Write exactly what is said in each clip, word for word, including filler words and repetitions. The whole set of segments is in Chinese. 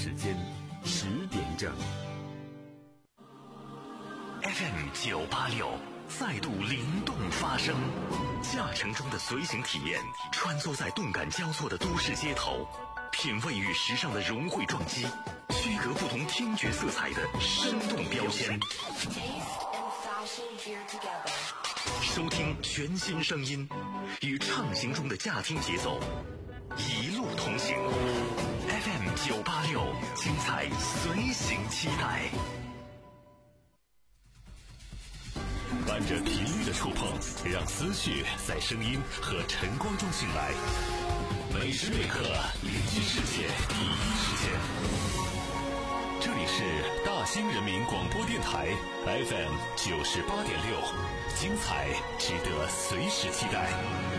时间十点整。 F M 九八六再度灵动发声，驾乘中的随行体验，穿梭在动感交错的都市街头，品味与时尚的融汇撞击，区隔不同听觉色彩的生动标签。收听全新声音，与畅行中的驾听节奏，一路同行。F M 九八六，精彩随行期待。伴着频率的触碰，让思绪在声音和晨光中醒来。每时每刻，邻居世界第一时间。这里是大兴人民广播电台 F M 九十八点六，精彩值得随时期待。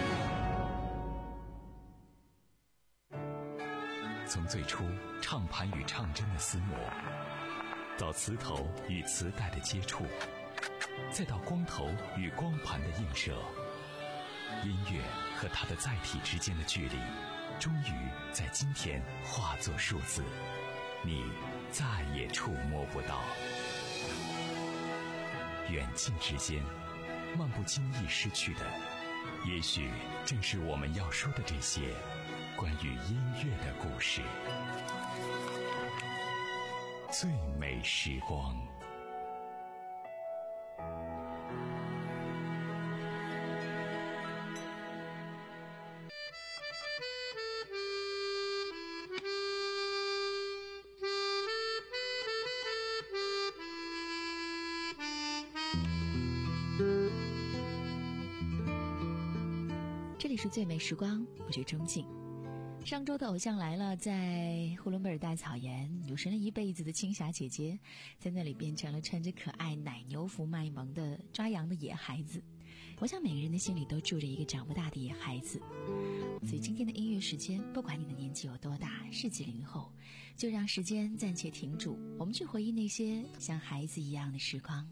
从最初唱盘与唱针的厮磨，到磁头与磁带的接触，再到光头与光盘的映射，音乐和它的载体之间的距离，终于在今天化作数字，你再也触摸不到。远近之间，漫不经意失去的，也许正是我们要说的这些关于音乐的故事。最美时光。 这里是最美时光，我是钟静。上周的偶像来了，在呼伦贝尔大草原，有神了一辈子的青霞姐姐，在那里变成了穿着可爱奶牛服卖萌的抓羊的野孩子。我想每个人的心里都住着一个长不大的野孩子，所以今天的音乐时间，不管你的年纪有多大，是几零后，就让时间暂且停住，我们去回忆那些像孩子一样的时光。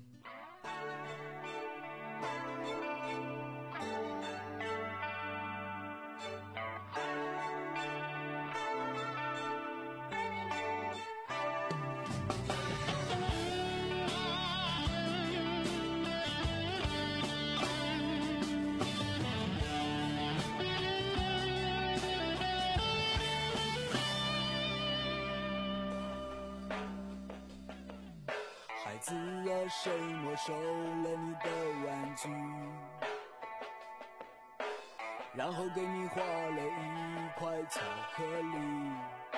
孩子啊，谁没收了你的玩具，然后给你画了一块巧克力？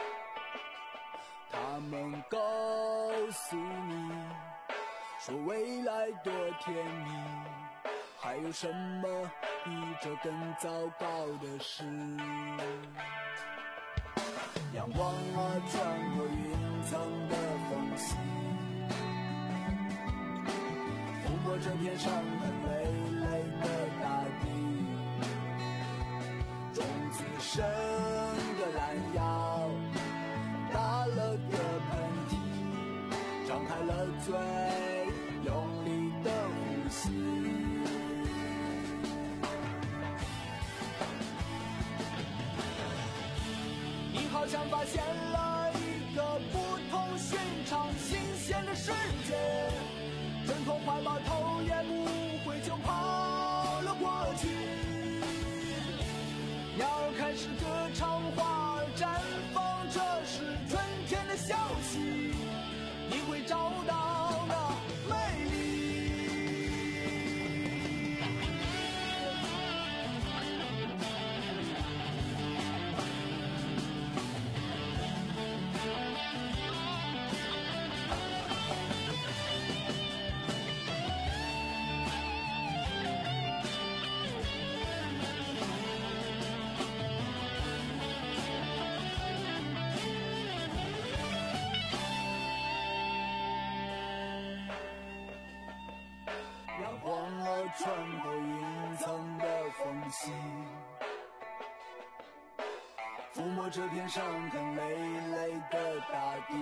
他们告诉你说未来多甜蜜，还有什么比这更糟糕的事？阳光啊，穿过云层的缝隙，抚摸着天上很累累的大地，种子生个懒腰，打了个喷嚏，张开了嘴，用力的呼吸。你好像发现了一个不同寻常新鲜的世界，挣脱怀抱头也不回就跑了过去，鸟儿开始歌唱，花儿绽放，这是春天的消息，你会找到那美丽。穿过云层的缝隙，抚摸着天上很累累的大地，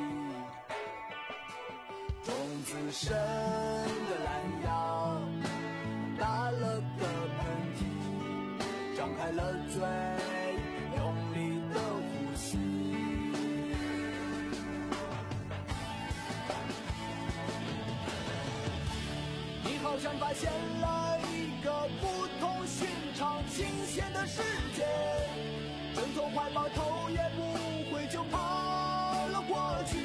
种子生个懒腰，打了个喷嚏，张开了嘴，用力的呼吸。 像发现了一个不同寻常、新鲜的世界，挣脱怀抱，头也不回就跑了过去。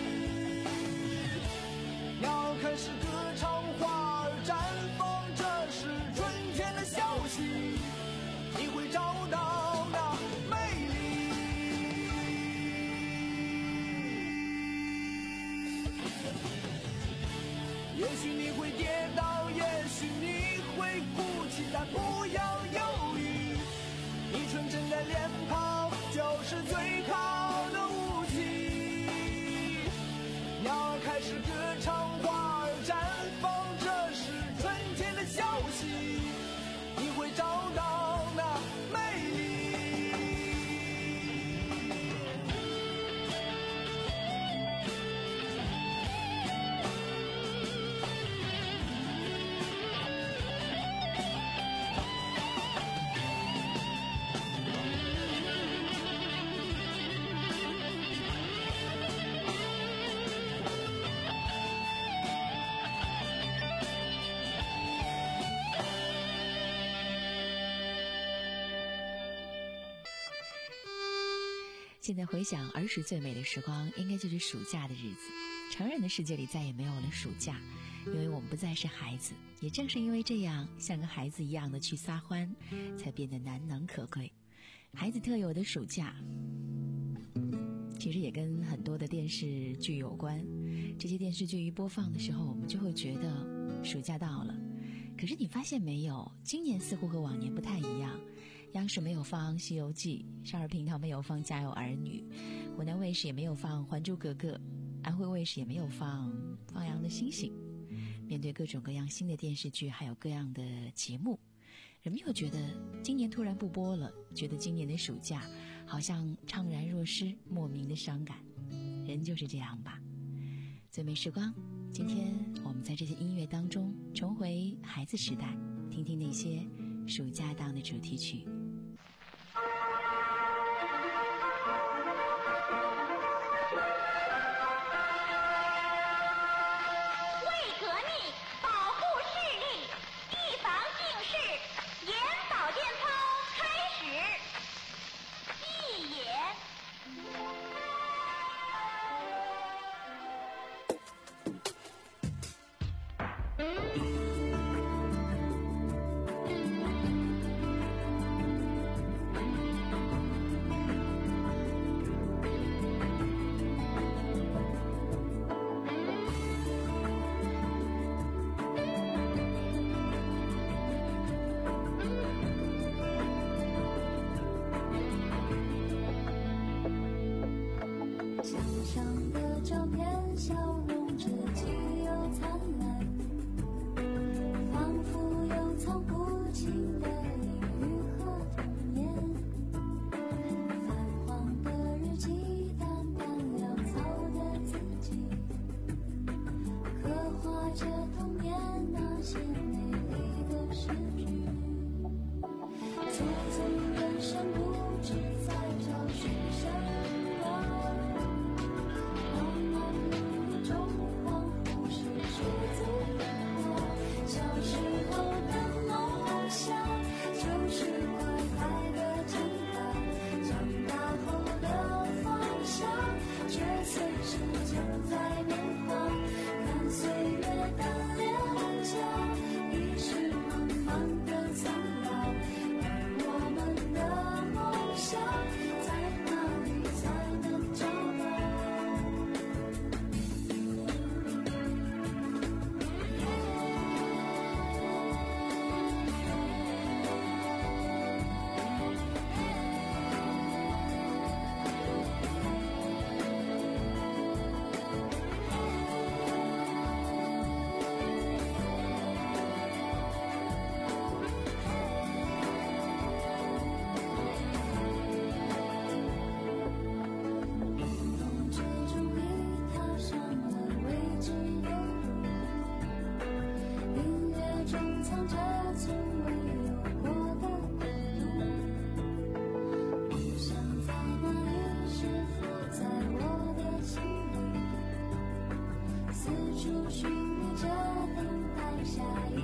鸟开始歌唱，花儿绽放，这是春天的消息，你会找到那美丽。也许你会跌倒，也许你会哭泣，但不要犹豫，你纯真的脸庞就是最好的武器。鸟儿开始歌唱，花儿绽放，这是春天的消息，你会找到那美丽。 现在回想儿时最美的时光，应该就是暑假的日子。成人的世界里再也没有了暑假，因为我们不再是孩子。也正是因为这样，像个孩子一样的去撒欢，才变得难能可贵。孩子特有的暑假，其实也跟很多的电视剧有关。这些电视剧一播放的时候，我们就会觉得暑假到了。可是你发现没有，今年似乎和往年不太一样。央视没有放《西游记》，少儿频道没有放《家有儿女》，湖南卫视也没有放《还珠格格》，安徽卫视也没有放《放羊的星星》。面对各种各样新的电视剧，还有各样的节目，人们又觉得今年突然不播了，觉得今年的暑假好像怅然若失，莫名的伤感。人就是这样吧。最美时光，今天我们在这些音乐当中重回孩子时代，听听那些暑假档的主题曲。 四处寻觅着等待下一个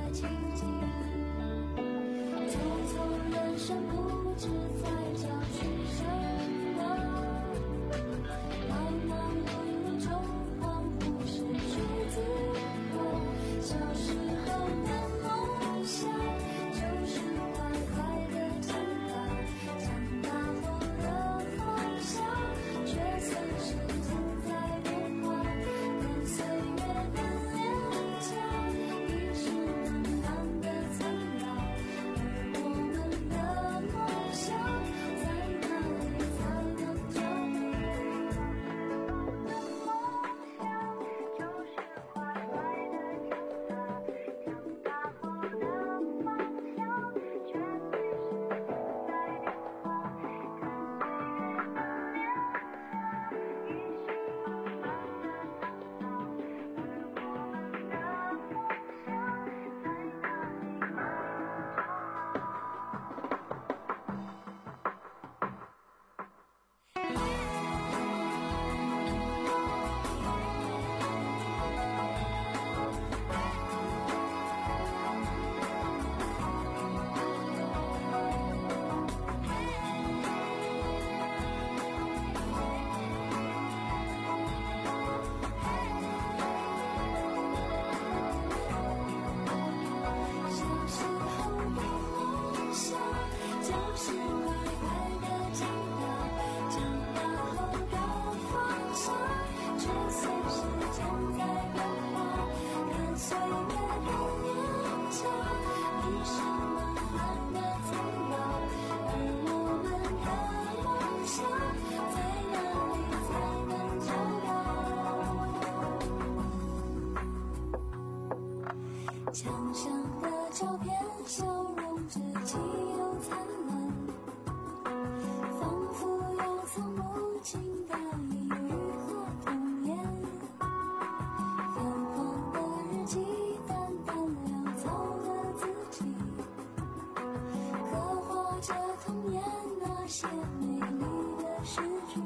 墙上的照片，笑容之际又灿烂，仿佛有从不尽的抑郁和童年。泛黄的日记，淡淡潦草的字迹，刻画着童年那些美丽的诗句。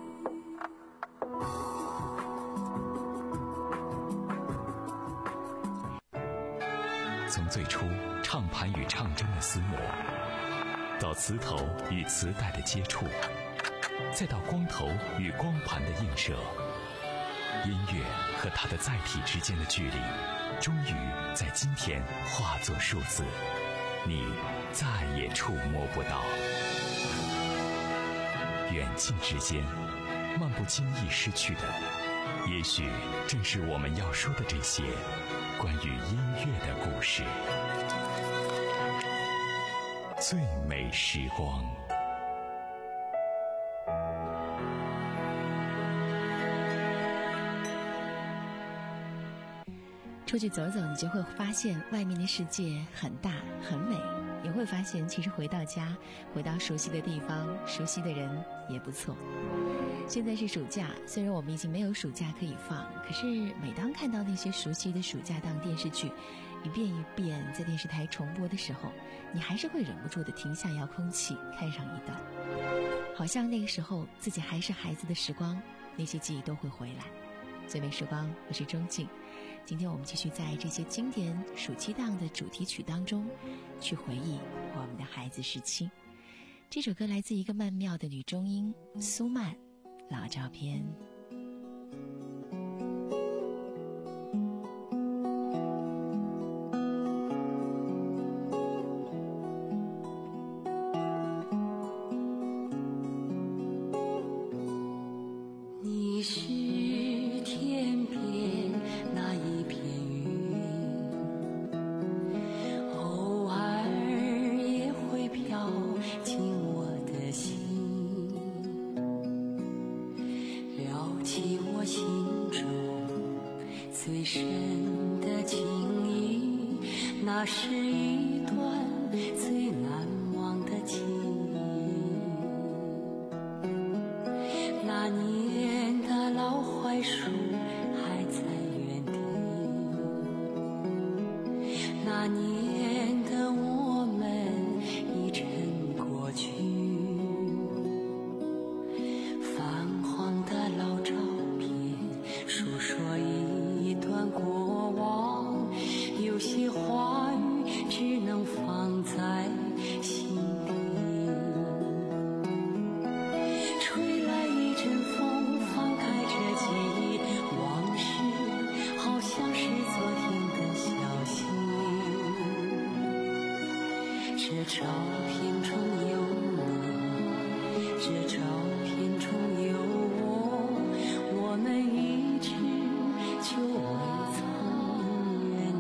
从最初唱盘与唱针的厮磨，到磁头与磁带的接触，再到光头与光盘的映射，音乐和它的载体之间的距离，终于在今天化作数字，你再也触摸不到。远近之间，漫不经意失去的，也许正是我们要说的这些关于音乐的故事。最美时光。 出去走走，你就会发现外面的世界很大很美，也会发现其实回到家，回到熟悉的地方，熟悉的人也不错。现在是暑假，虽然我们已经没有暑假可以放，可是每当看到那些熟悉的暑假档电视剧一遍一遍在电视台重播的时候，你还是会忍不住的停下遥控器看上一段，好像那个时候自己还是孩子的时光，那些记忆都会回来。最美时光，我是钟静。今天我们继续在这些经典暑期档的主题曲当中去回忆我们的孩子时期。这首歌来自一个曼妙的女中音苏曼，老照片。 你是天边那一片云，偶尔也会飘进我的心，撩起我心中最深的情谊，那是一段最难忘的情谊。那年的老槐树还在原地，那年的我们已成过去，泛黄的老照片诉说一段过往，有些话照片中有你，这照片中有我，我们一直就未曾远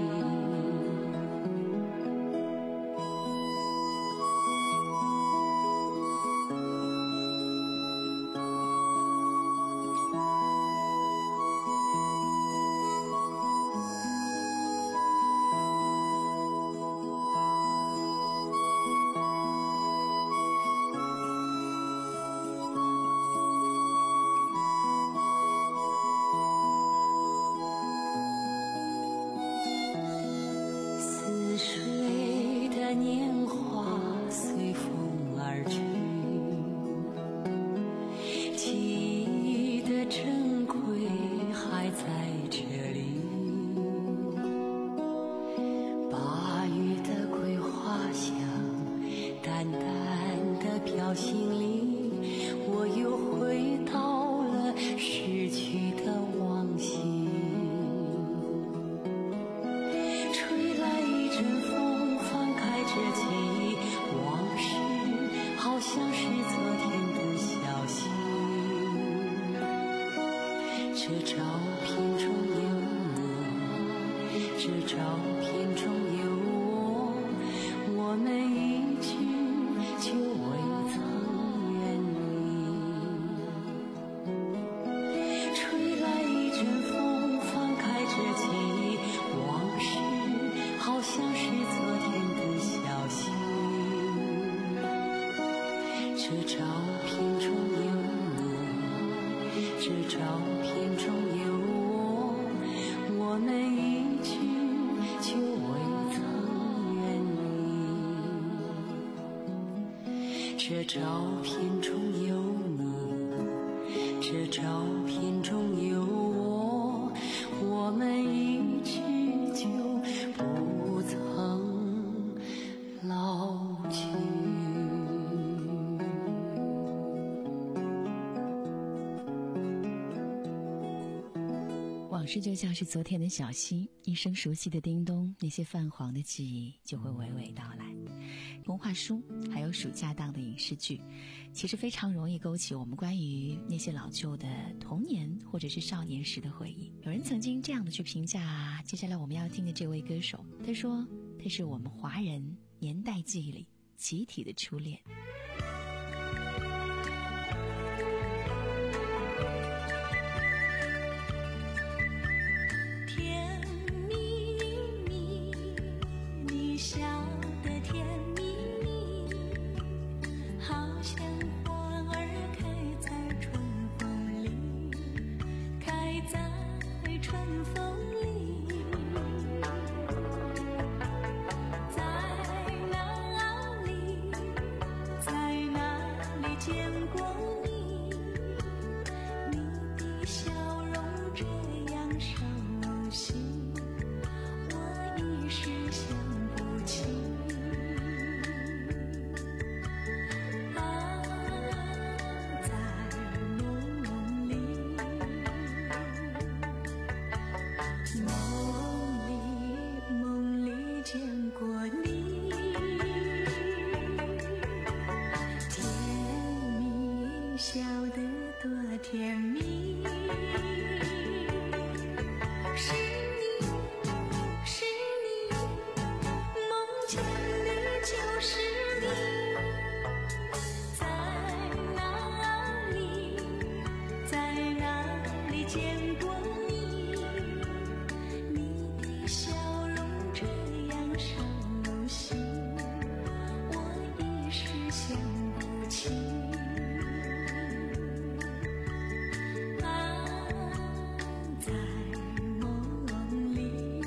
这照片中有你，这照片中有我，我们一直就不曾老去。 往事就像是昨天的小溪，一声熟悉的叮咚，那些泛黄的记忆就会娓娓道来。童话书还有暑假档的影视剧，其实非常容易勾起我们关于那些老旧的童年或者是少年时的回忆。有人曾经这样的去评价接下来我们要听的这位歌手，他说他是我们华人年代记忆里集体的初恋。 甜蜜蜜，你笑得甜蜜蜜，好像花儿开在春风里，开在春风里。在哪里，在哪里见过你？你的笑容这样熟悉，我一时想不起。啊，在梦里，梦里梦里见过你，甜蜜笑得多甜蜜。是你，是你，梦见你就是你。在哪里，在哪里见过你？你的笑容这样熟悉，我一时想不起。啊，在梦里。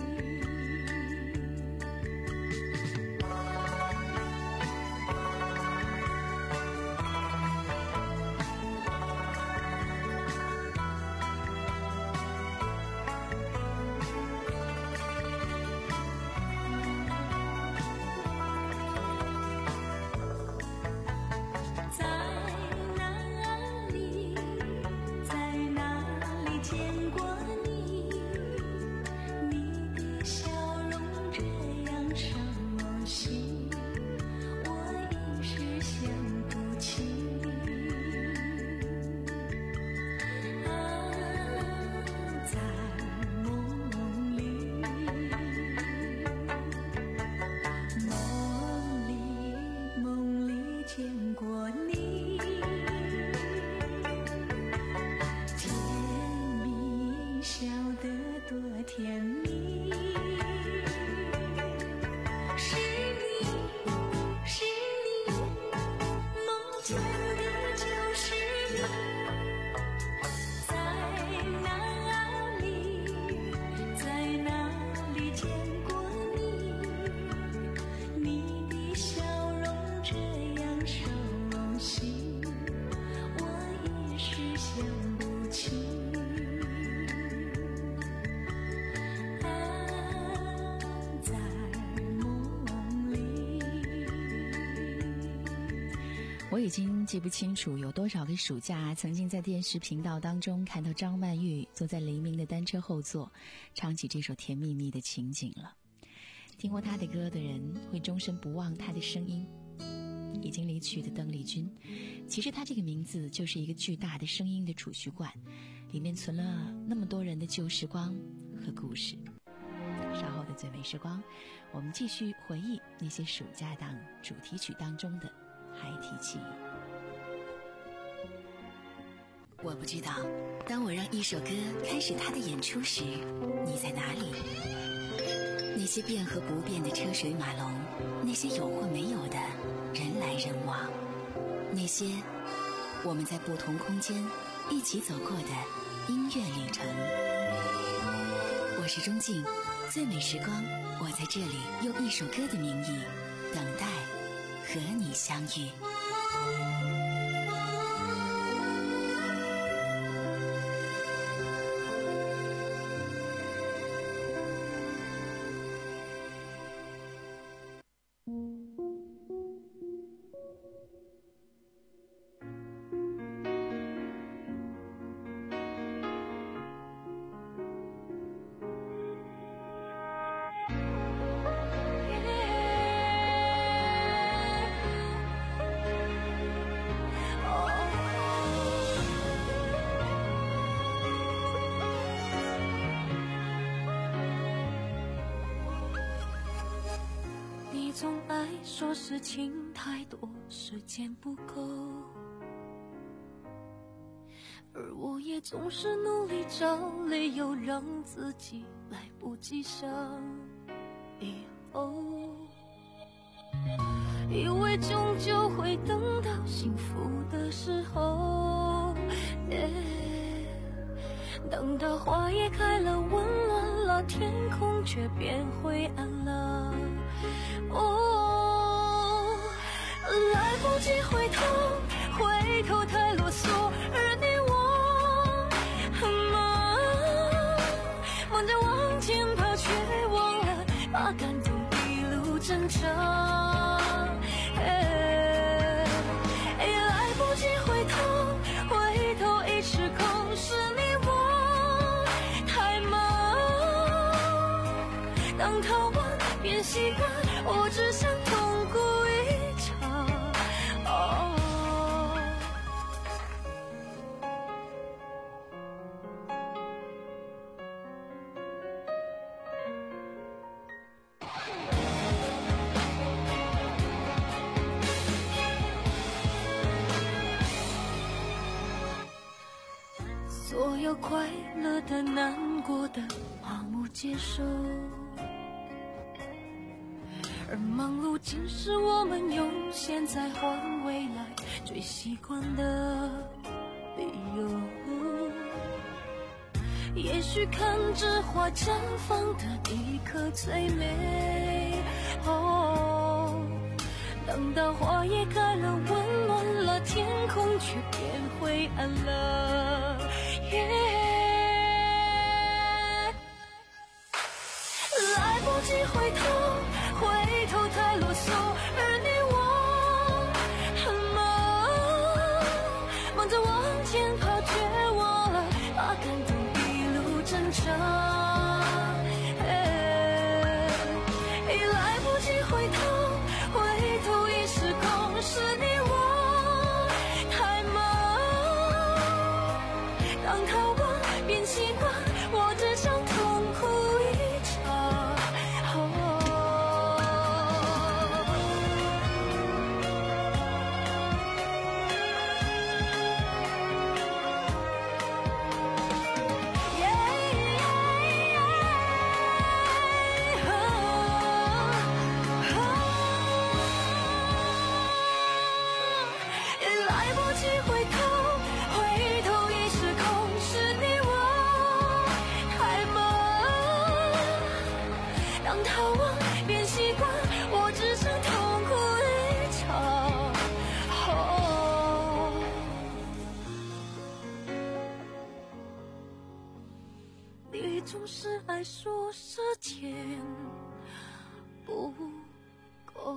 你笑得多甜蜜。是你，是你，梦见的就是你。在哪里，在哪里见过你？你的笑容这样熟悉，我一时想不起。 我已经记不清楚有多少个暑假曾经在电视频道当中看到张曼玉坐在黎明的单车后座唱起这首甜蜜蜜的情景了。听过她的歌的人会终身不忘她的声音。已经离去的邓丽君，其实她这个名字就是一个巨大的声音的储蓄罐，里面存了那么多人的旧时光和故事。稍后的最美时光，我们继续回忆那些暑假档主题曲当中的孩提记忆。我不知道，当我让一首歌开始它的演出时，你在哪里？那些变和不变的车水马龙，那些有或没有的人来人往，那些我们在不同空间一起走过的音乐旅程。我是钟静，最美时光，我在这里用一首歌的名义等待和你相遇。 总爱说事情太多，时间不够，而我也总是努力找理由让自己来不及想以后，以为终究会等到幸福的时候， yeah, 等到花也开了，温暖了，天空却变灰暗了。哦，来不及回头，回头太啰嗦，而你我很忙，忙着往前跑，却忘了把感动一路珍藏。哎，来不及回头，回头已失控，是你我太忙，当逃亡变习惯，我只想痛哭一场。哦，所有快乐的、难过的，麻木接受。而忙碌竟是我们用现在换未来最习惯的理由。也许看着花绽放的一刻最美，哦，等到花也开了，温暖了，天空却变灰暗了，yeah， 来不及回头，回头太啰嗦，而你我很忙，忙着往前跑，却忘了把感动一路珍藏。哎，来不及回头，回头已失控，是你我太忙，当逃亡你总是爱说时间不够。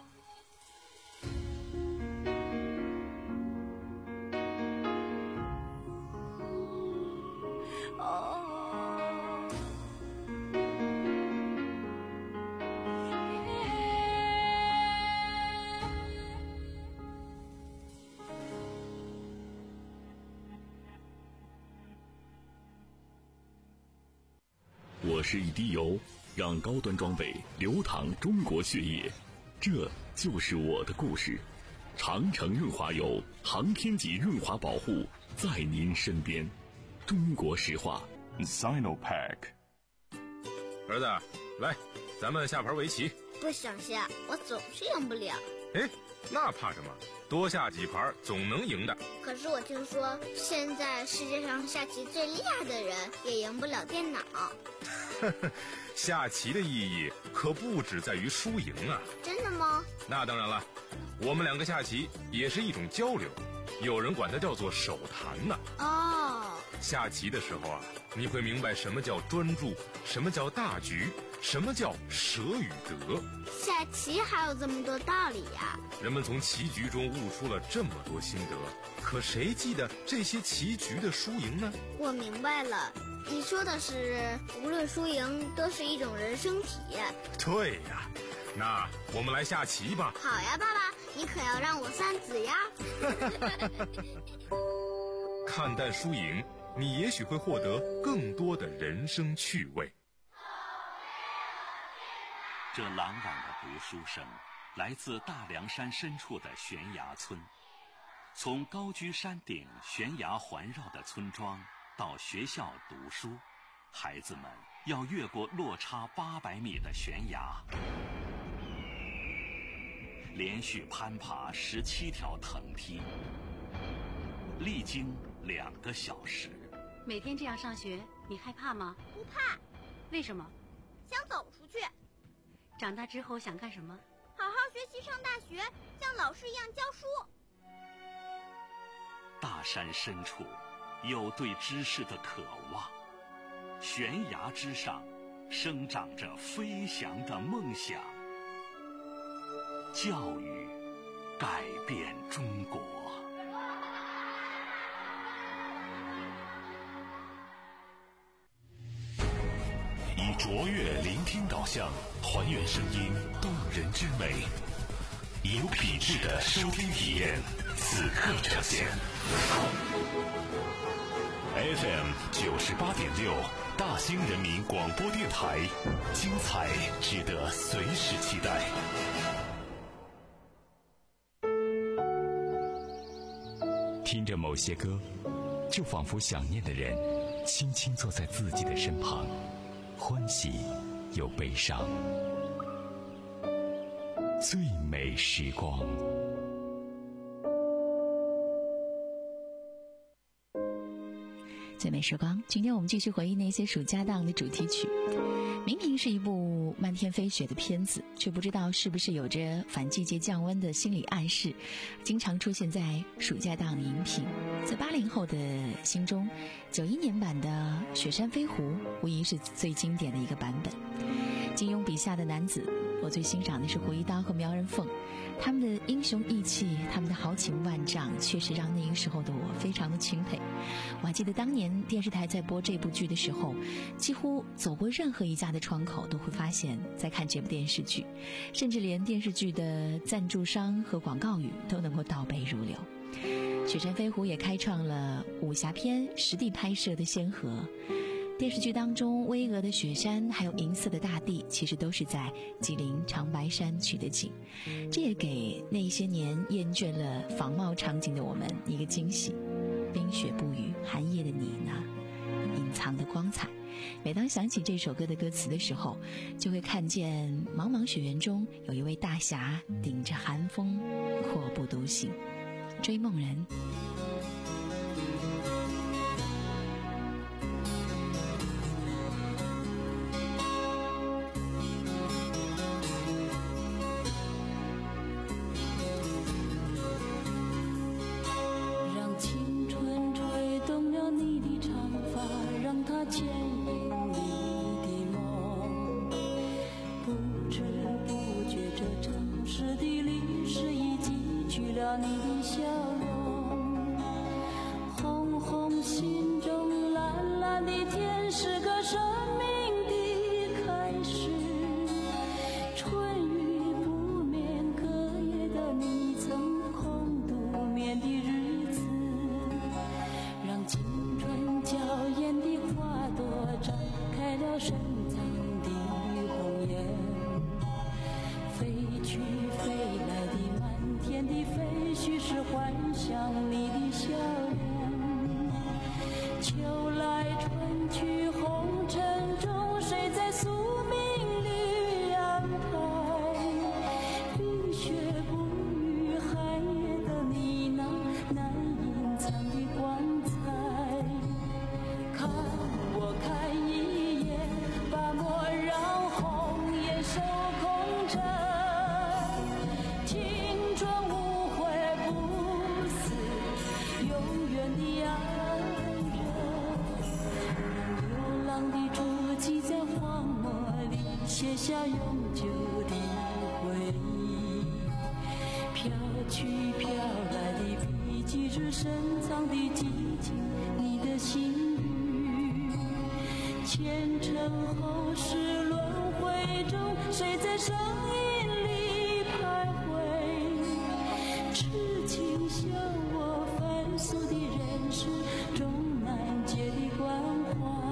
我是一滴油，让高端装备流淌中国血液，这就是我的故事。长城润滑油，航天级润滑保护，在您身边。中国石化 Sinopack。 儿子，来，咱们下盘围棋。 不想下，我总是赢不了。 哎，那怕什么？多下几盘总能赢的。 可是我听说，现在世界上下棋最厉害的人也赢不了电脑。 下棋的意义可不只在于输赢啊。 真的吗？ 那当然了，我们两个下棋也是一种交流，有人管它叫做手谈呢。 哦， 下棋的时候啊，你会明白什么叫专注，什么叫大局，什么叫舍与得。 下棋还有这么多道理呀！ 人们从棋局中悟出了这么多心得，可谁记得这些棋局的输赢呢？ 我明白了，你说的是无论输赢都是一种人生体验。 对呀，那我们来下棋吧。 好呀，爸爸，你可要让我三子呀。 看淡输赢，你也许会获得更多的人生趣味。 这朗朗的读书声来自大凉山深处的悬崖村。从高居山顶悬崖环绕的村庄到学校读书，孩子们要越过落差八百米的悬崖，连续攀爬十七条藤梯，历经两个小时。 每天这样上学，你害怕吗？ 不怕。 为什么？ 想走出去。 长大之后想干什么？ 好好学习，上大学，像老师一样教书。 大山深处有对知识的渴望，悬崖之上生长着飞翔的梦想。教育改变中国。以卓越聆听导向，还原声音动人之美，以有品质的收听体验，此刻呈现。F M 九十八点六，大兴人民广播电台，精彩值得随时期待。听着某些歌，就仿佛想念的人轻轻坐在自己的身旁，欢喜又悲伤。最美时光。 最美时光，今天我们继续回忆那些暑假档的主题曲。明明是一部漫天飞雪的片子，却不知道是不是有着反季节降温的心理暗示，经常出现在暑假档的荧屏。在八零后的心中，九一年版的《雪山飞狐》无疑是最经典的一个版本。金庸笔下的男子，我最欣赏的是胡一刀和苗人凤，他们的英雄义气，他们的豪情万丈，确实让那个时候的我非常的钦佩。我还记得当年电视台在播这部剧的时候，几乎走过任何一家的窗口都会发现在看这部电视剧，甚至连电视剧的赞助商和广告语都能够倒背如流。雪山飞狐也开创了武侠片实地拍摄的先河。电视剧当中巍峨的雪山还有银色的大地，其实都是在吉林长白山取的景，这也给那些年厌倦了仿冒场景的我们一个惊喜。冰雪不语，寒夜的你呢，隐藏的光彩。每当想起这首歌的歌词的时候，就会看见茫茫雪原中有一位大侠顶着寒风阔步独行。追梦人。 让青春吹动了你的长发，让它牵引深藏的红颜，飞去飞来的满天的飞絮是幻想你的笑脸，秋来春去红尘中，谁在宿命里安排？冰雪不语寒夜的你那难隐藏的光彩，看我看一眼，把莫让红颜守空枕，青春无悔不死，永远的爱人，让流浪的足迹在荒漠里写下永久的回忆，飘去飘来的笔迹是深藏的激情，你的心语，前尘后世轮回中，谁在声音里徘徊？痴情笑我凡俗的人世中难解的关怀。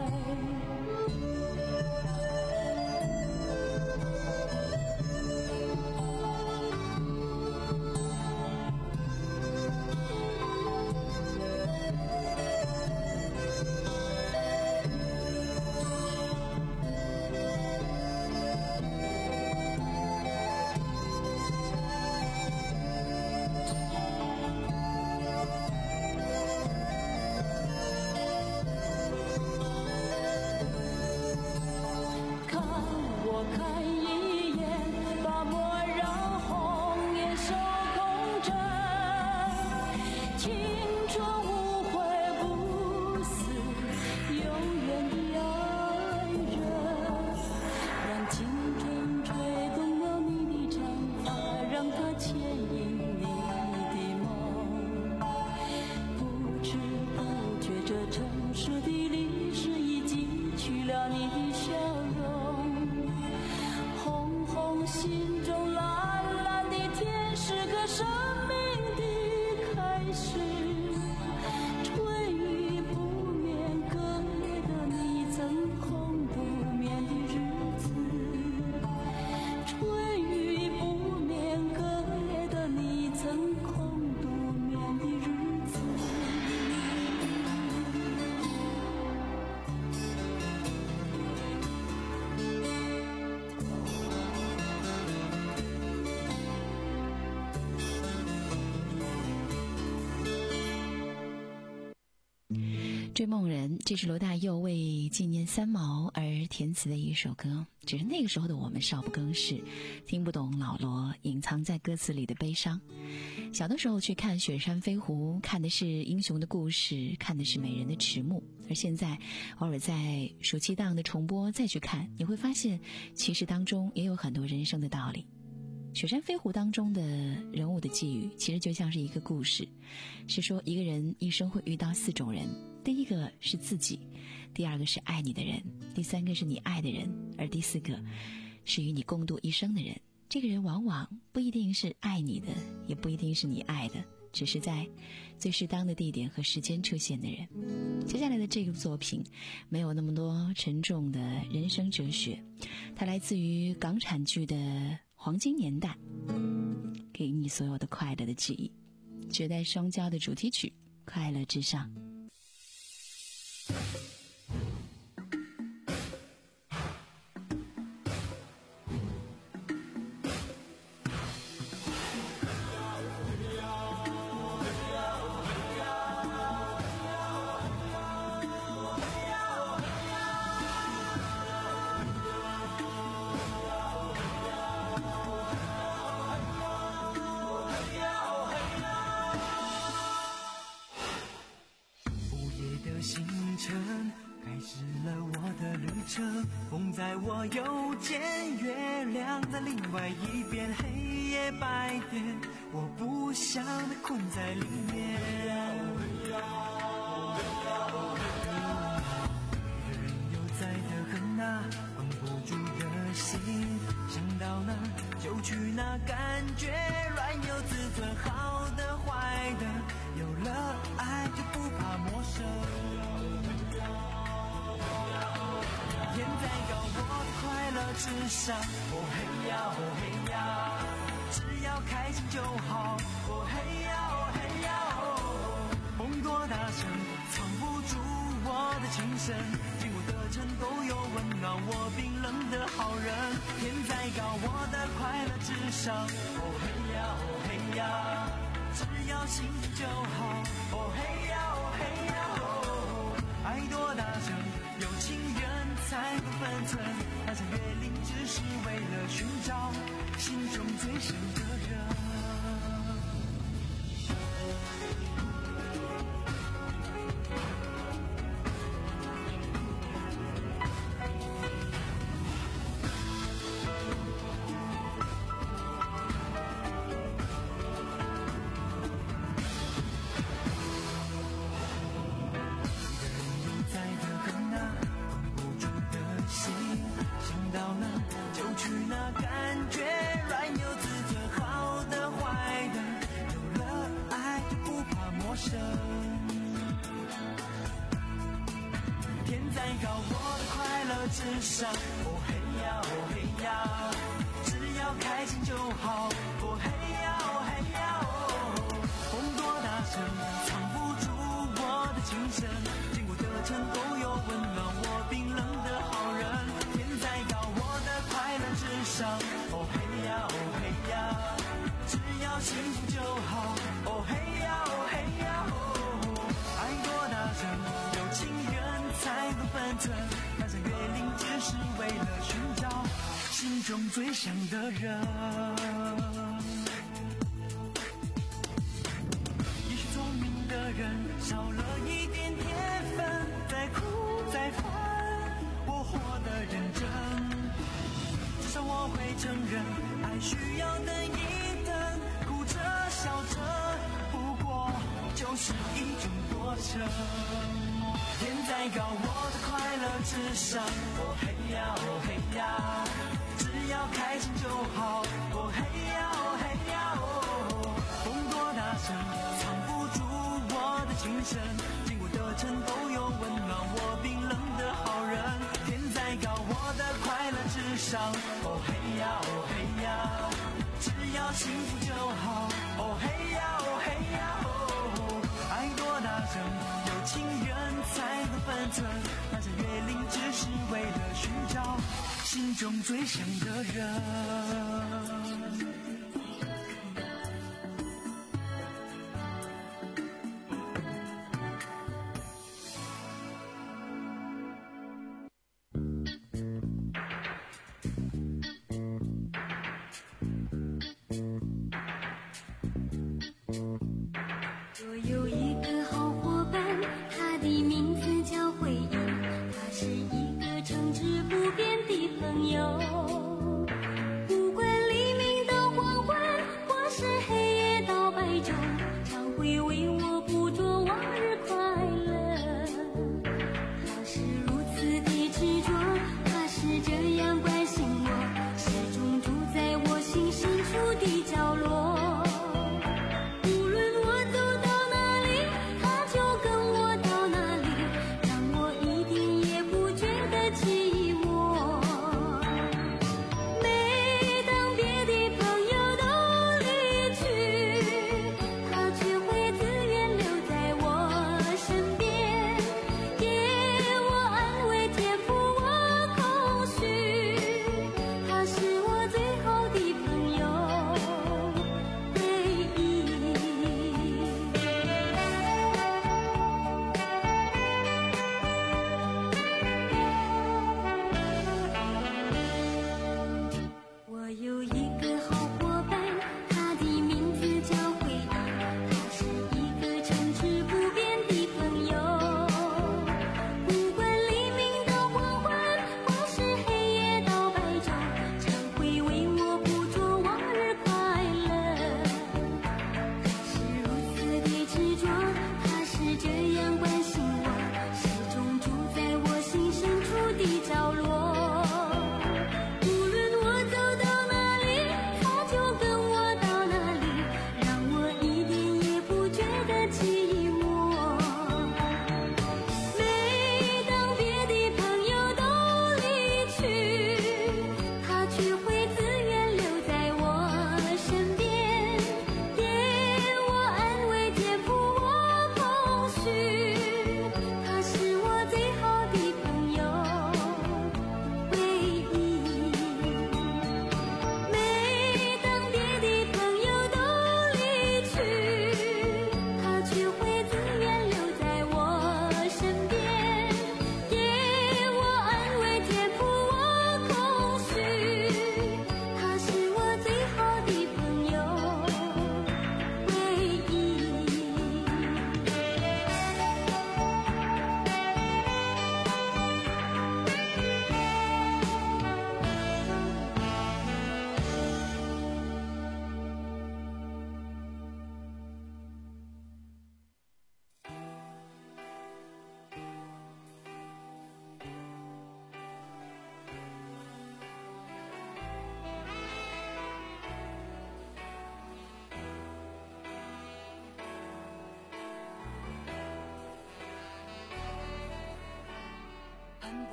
追梦人，这是罗大佑为纪念三毛而填词的一首歌。只是那个时候的我们少不更事，听不懂老罗隐藏在歌词里的悲伤。小的时候去看《雪山飞狐》，看的是英雄的故事，看的是美人的迟暮。而现在偶尔在暑期档的重播再去看，你会发现其实当中也有很多人生的道理。《雪山飞狐》当中的人物的际遇其实就像是一个故事，是说一个人一生会遇到四种人，第一个是自己，第二个是爱你的人，第三个是你爱的人，而第四个是与你共度一生的人。这个人往往不一定是爱你的，也不一定是你爱的，只是在最适当的地点和时间出现的人。接下来的这个作品没有那么多沉重的人生哲学，它来自于港产剧的黄金年代，给你所有的快乐的记忆。绝代双骄的主题曲《快乐至上》。 风在我右肩，月亮在另外一边，黑夜白天，我不想被困在里面。一个人悠哉的很啊，绷不住的心，想到哪就去哪，感觉软有自尊，好的坏的，有了爱就不怕陌生。 至上。哦嘿呀哦嘿呀，只要开心就好。哦嘿呀哦嘿呀哦，风多大声藏不住我的情深，经过的城都有温暖我冰冷的好人。天再高，我的快乐至上。哦嘿呀哦嘿呀，只要幸福就好。哦嘿呀哦嘿呀哦，爱多大声，有情人才不分寸。翻山越岭只是为了寻找心中最深的人。天再高，我的快乐至上。哦嘿呀哦嘿呀，只要开心就好。哦嘿呀哦嘿呀哦，风多大声藏不住我的情深，经过的城都有温暖我冰冷的好人。天再高，我的快乐至上。哦嘿呀哦嘿呀，只要幸福就好。哦嘿呀哦嘿呀哦，爱多大声，有情人才懂分寸。翻山越岭只是为了寻找心中最想的人。也许聪明的人少了一点天分，再苦再烦我活得认真，至少我会承认爱需要等一等，哭着笑着不过就是一种过程。天再高，我的快乐至上。哦嘿呀哦嘿呀，只要开心就好。哦嘿呀哦嘿呀哦，风多大声藏不住我的情深，经过的城都有温暖我冰冷的好人。天再高，我的快乐至上。哦嘿呀哦嘿呀，只要幸福就好。哦嘿呀哦嘿呀哦，爱多大声，有情人才懂分寸。翻山越岭只是为了寻找心中最想的人。 我有一个好伙伴，他的名字叫回忆，他是一个诚挚不变的朋友。不管黎明到黄昏，或是黑夜到白昼，常会为我捕捉往日快乐。他是如此的执着，他是这样关心我，始终住在我心深处的角落。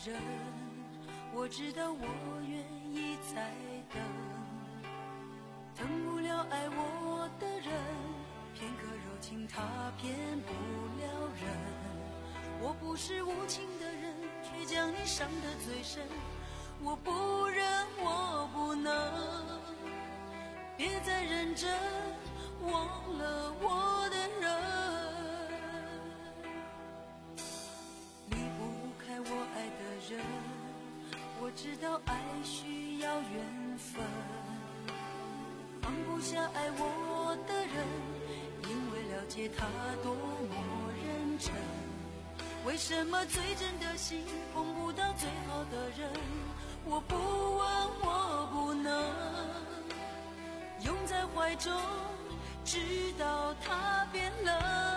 人，我知道我愿意再等，等不了爱我的人，片刻柔情他骗不了人。我不是无情的人，却将你伤得最深，我不忍我不能，别再认真忘了我的人。离不开我爱的人，我知道爱需要缘分，放不下爱我的人，因为了解他多么认真。为什么最真的心碰不到最好的人？我不问我不能，拥在怀中直到他变冷。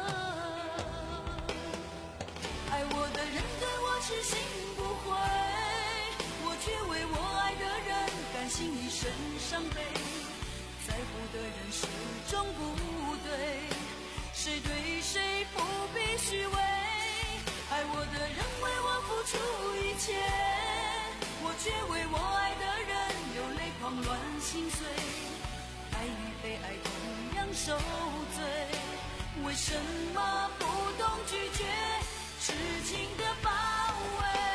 爱我的人对我痴心不悔，我却为我爱的人甘心一生伤悲。在乎的人始终不对，谁对谁不必虚伪。爱我的人为我付出一切，我却为我爱的人流泪狂乱心碎。爱与被爱同样受罪，为什么不懂拒绝痴情的包围？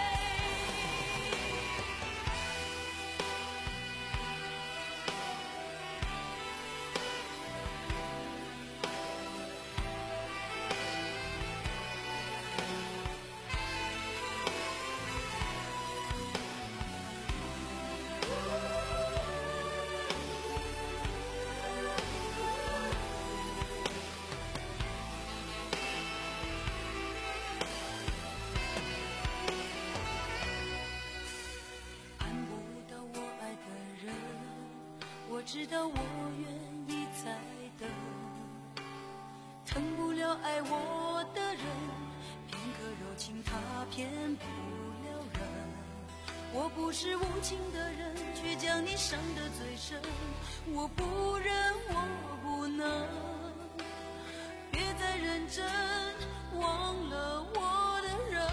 知道我愿意再等，疼不了爱我的人，片刻柔情他骗不了人。我不是无情的人，却将你伤得最深，我不忍我不能，别再认真忘了我的人。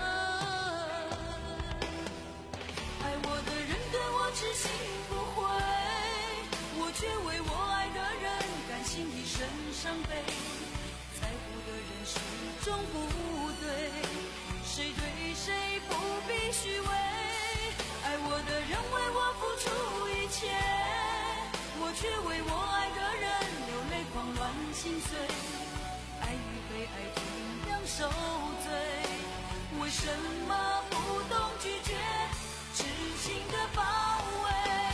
爱我的人对我痴心不悔，我却为我爱的人甘心一生伤悲。在乎的人始终不对，谁对谁不必虚伪。爱我的人为我付出一切，我却为我爱的人流泪狂乱心碎。爱与被爱同样受罪，为什么不懂拒绝痴情的包围？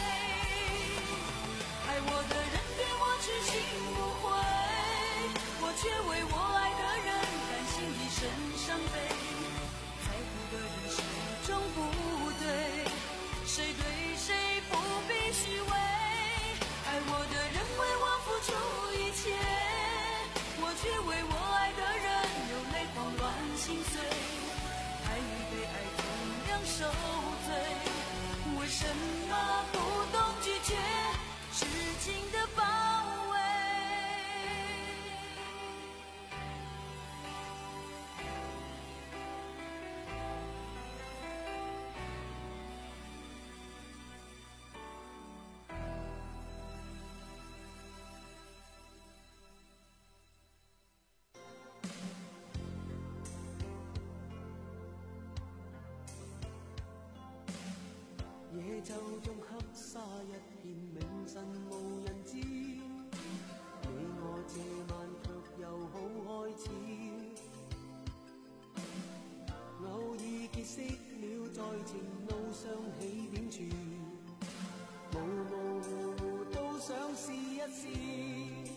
爱我的人对我痴心不悔，我却为我爱的人甘心一生伤悲。在乎的人始终不对，谁对谁不必虚伪。爱我的人为我付出一切，我却为我爱的人流泪狂乱心碎。爱与被爱同样受罪，为什么不懂拒绝痴情的包围？ 野晝中黑沙一片，明晨無人知。你我這晚卻又好開始，偶爾結識了，在前路上起點處，模模糊糊都想試一試。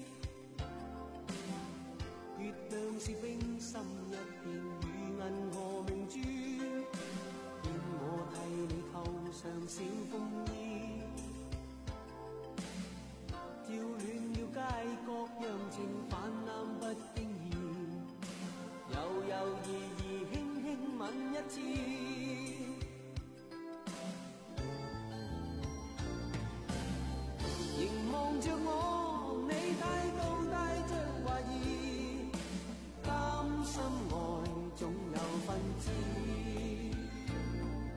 月亮是冰心一片，如銀河明珠。我替你扣上小風衣，照暖了街角，讓情泛濫不經意，猶猶豫豫輕輕吻一次。凝望着我，你態度帶着懷疑，擔心愛總有分支。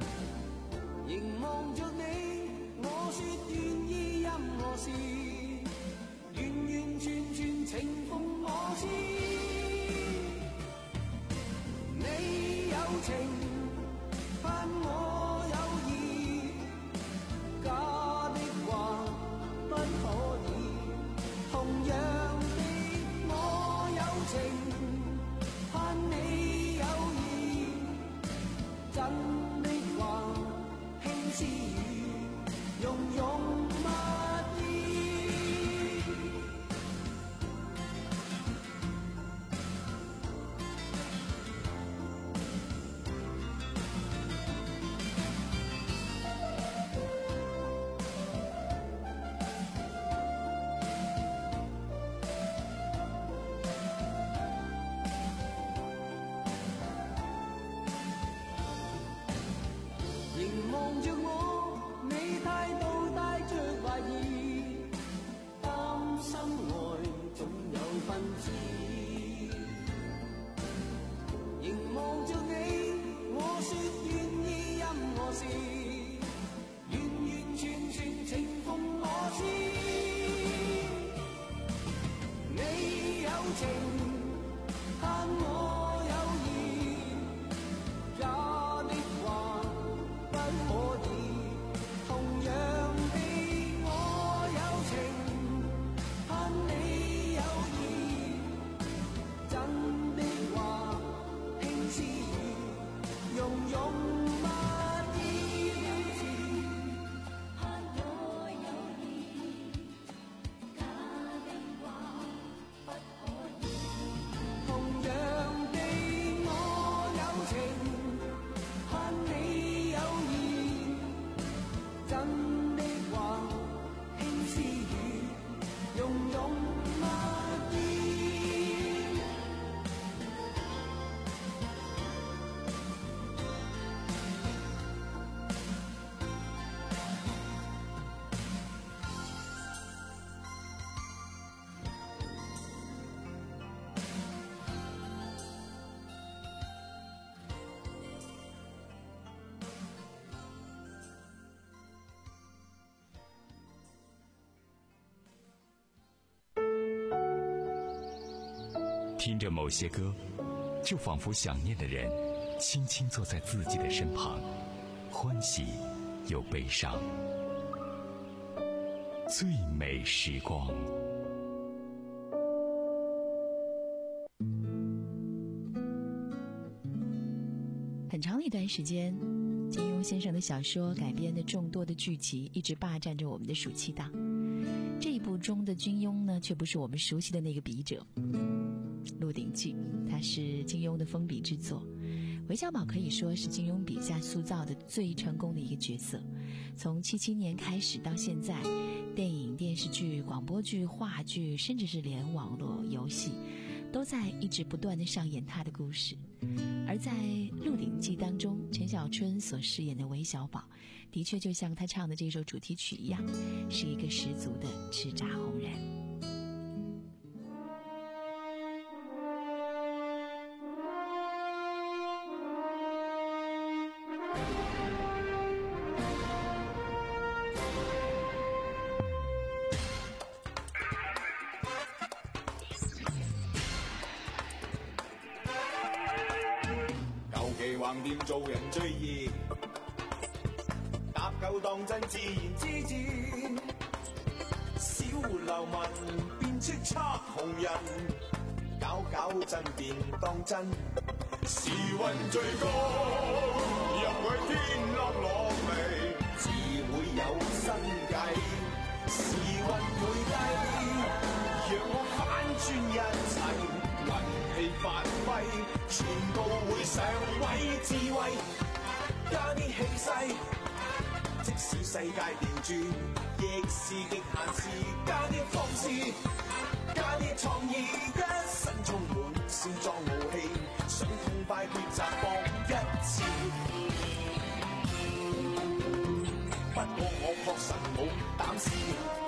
事，完完全全情奉我知。你有情，盼我有意，假的話不可以。同樣的，我有情，盼你有意，真的話輕絲語，融融蜜意。凝望着我，你態度帶着懷疑，擔心愛總有分支。凝望着你，我說願意任何事，完完全全情奉我知。你有情，盼我有意，假的話不可以。同樣的，我有情，盼你有意，真的話輕絲語，融融蜜意。盼我有意，假的話不可以。同樣的，我有情，盼你有意，真的話輕絲語，融融蜜意。 听着某些歌，就仿佛想念的人轻轻坐在自己的身旁，欢喜又悲伤。最美时光。 很长的一段时间，金庸先生的小说改编的众多的剧集一直霸占着我们的暑期档。这一部中的金庸呢，却不是我们熟悉的那个笔者。《鹿鼎记》它是金庸的封笔之作，韦小宝可以说是金庸笔下塑造的最成功的一个角色。从七七年开始到现在，电影、电视剧、广播剧、话剧，甚至是连网络游戏，都在一直不断地上演他的故事。而在《鹿鼎记》当中，陈小春所饰演的韦小宝，的确就像他唱的这首主题曲一样，是一个十足的叱咤红人。 橫掂做人最易，搭夠當真自然之至。小流氓變出測紅人，搞搞震便當真。時運最高，入去天落落嚟，自會有新計。時運會計，讓我反轉一切。運氣發揮，全部會上位智慧，加啲氣勢。即使世界調轉，亦是極限事。加啲方式，加啲創意，一身充滿少壯傲氣，想痛快抉擇搏一次。不過我確實冇膽試。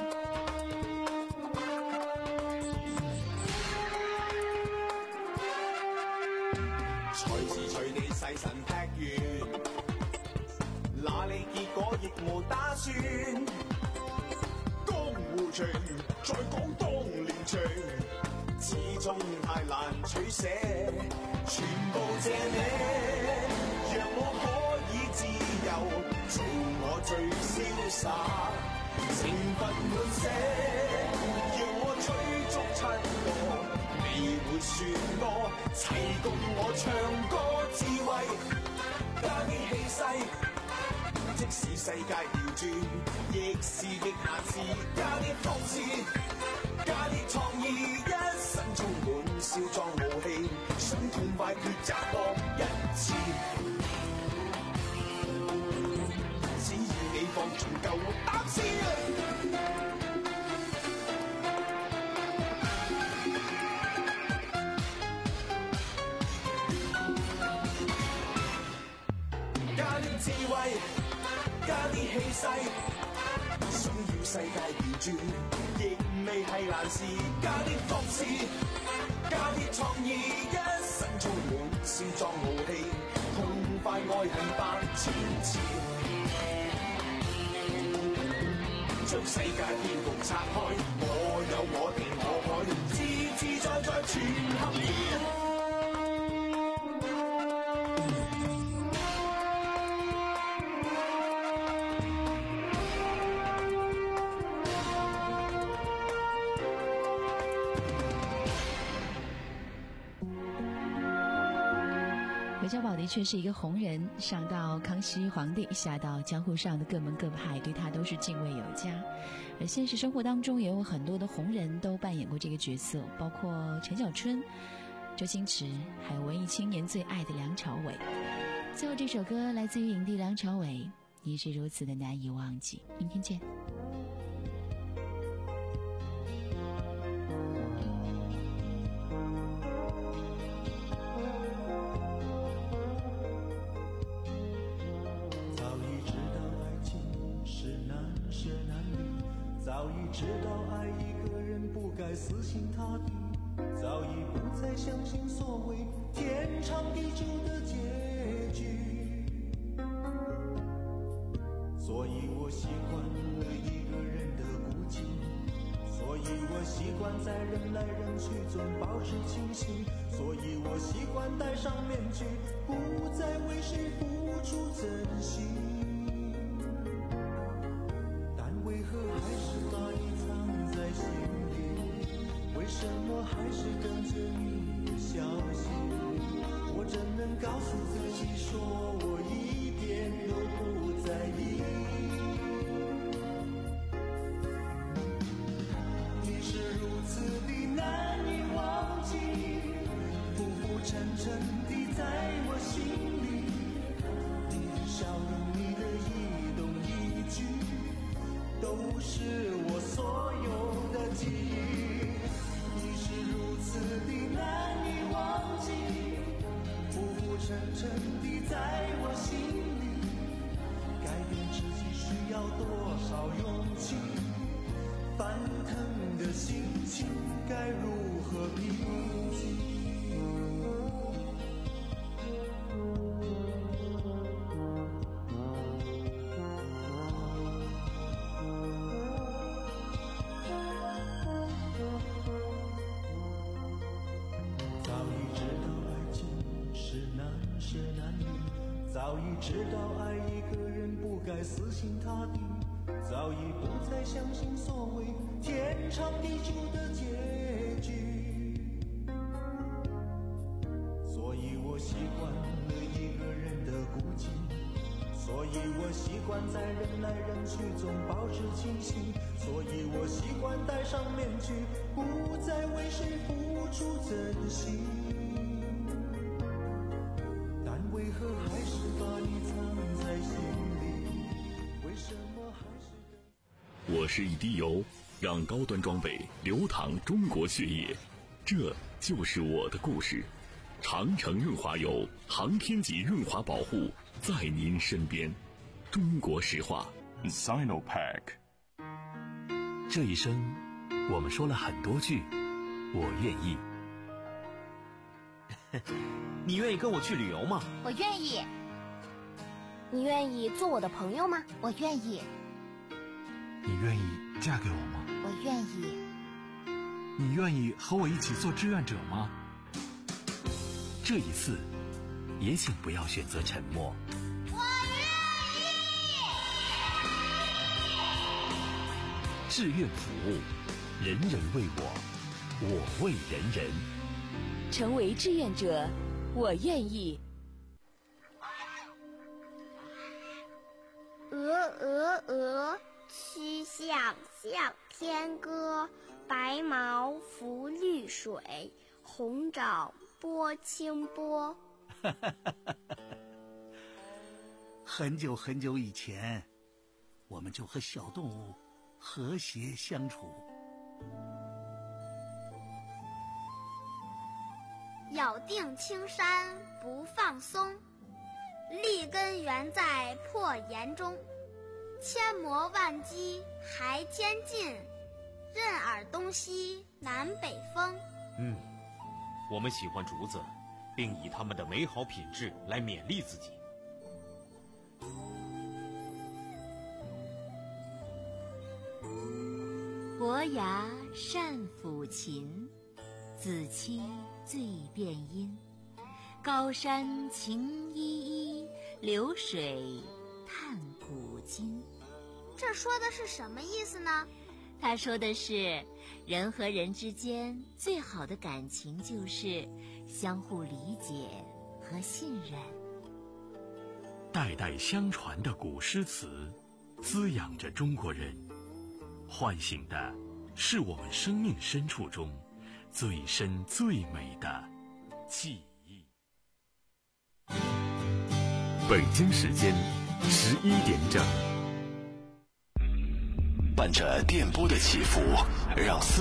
隨時隨地細神劈完，那你結果亦無打算。江湖場，在廣東連場，始終太難取捨，全部謝你，讓我可以自由，做我最瀟灑，情分滿瀉，讓我追逐七個，你會算我，齊共我唱歌智慧，加啲氣勢。即使世界調轉，亦是極限事，加啲諷刺，加啲創意，一生充滿少壯傲氣，想痛快抉擇搏一次。只要你放盡夠膽思，加啲智慧。加啲氣勢，想要世界調轉，亦未係難事。加啲諷刺，加啲創意，一生充滿少壯傲氣，痛快愛恨百千次。將世界篇幅拆開，我有我定我海，自自在在全合意。 韦小宝的确是一个红人，上到康熙皇帝，下到江湖上的各门各派，对他都是敬畏有加。而现实生活当中也有很多的红人都扮演过这个角色，包括陈小春、周星驰，还有文艺青年最爱的梁朝伟。最后这首歌来自于影帝梁朝伟，你是如此的难以忘记。明天见。 早已知道爱一个人不该死心塌地，早已不再相信所谓天长地久的结局，所以我习惯了一个人的孤寂，所以我习惯在人来人去中保持清醒，所以我习惯戴上面具，不再为谁付出真心。为什么还是跟着你的消息？我真能告诉自己说我一点都不在意。你是如此的难以忘记，浮浮沉沉地在我心里，你的笑容，你的一动一举，都是我所有的记忆。如此的难以忘记，浮浮沉沉地在我心里，改变自己需要多少勇气？翻腾的心情该如何平静？早已知道爱一个人不该死心塌地，早已不再相信所谓天长地久的结局，所以我习惯了一个人的孤寂，所以我习惯在人来人去中保持清醒，所以我习惯戴上面具，不再为谁付出真心。为何还是把你藏在心里？为什么还是？ 我是一滴油，让高端装备流淌中国血液，这就是我的故事。长城润滑油，航天级润滑保护，在您身边。中国石化 Sinopec。 这一生，我们说了很多句我愿意。 你愿意跟我去旅游吗？ 我愿意。你愿意做我的朋友吗？我愿意。 你愿意嫁给我吗？ 我愿意。 你愿意和我一起做志愿者吗？这一次，也请不要选择沉默。 我愿意。志愿服务，人人为我，我为人人。 成为志愿者，我愿意。 鹅鹅鹅，曲项向天歌。白毛浮绿水，红爪拨清波。 很久很久以前，我们就和小动物和谐相处。 咬定青山不放松，立根原在破岩中。千磨万击还坚劲，任尔东西南北风。 嗯，我们喜欢竹子，并以它们的美好品质来勉励自己。 伯牙善抚琴，子期最辨音。高山晴依依，流水叹古今。 这说的是什么意思呢？ 他说的是，人和人之间最好的感情就是相互理解和信任。 代代相传的古诗词，滋养着中国人，唤醒的是我们生命深处中最深最美的记忆。 北京时间十一点整， 伴着电波的起伏，让思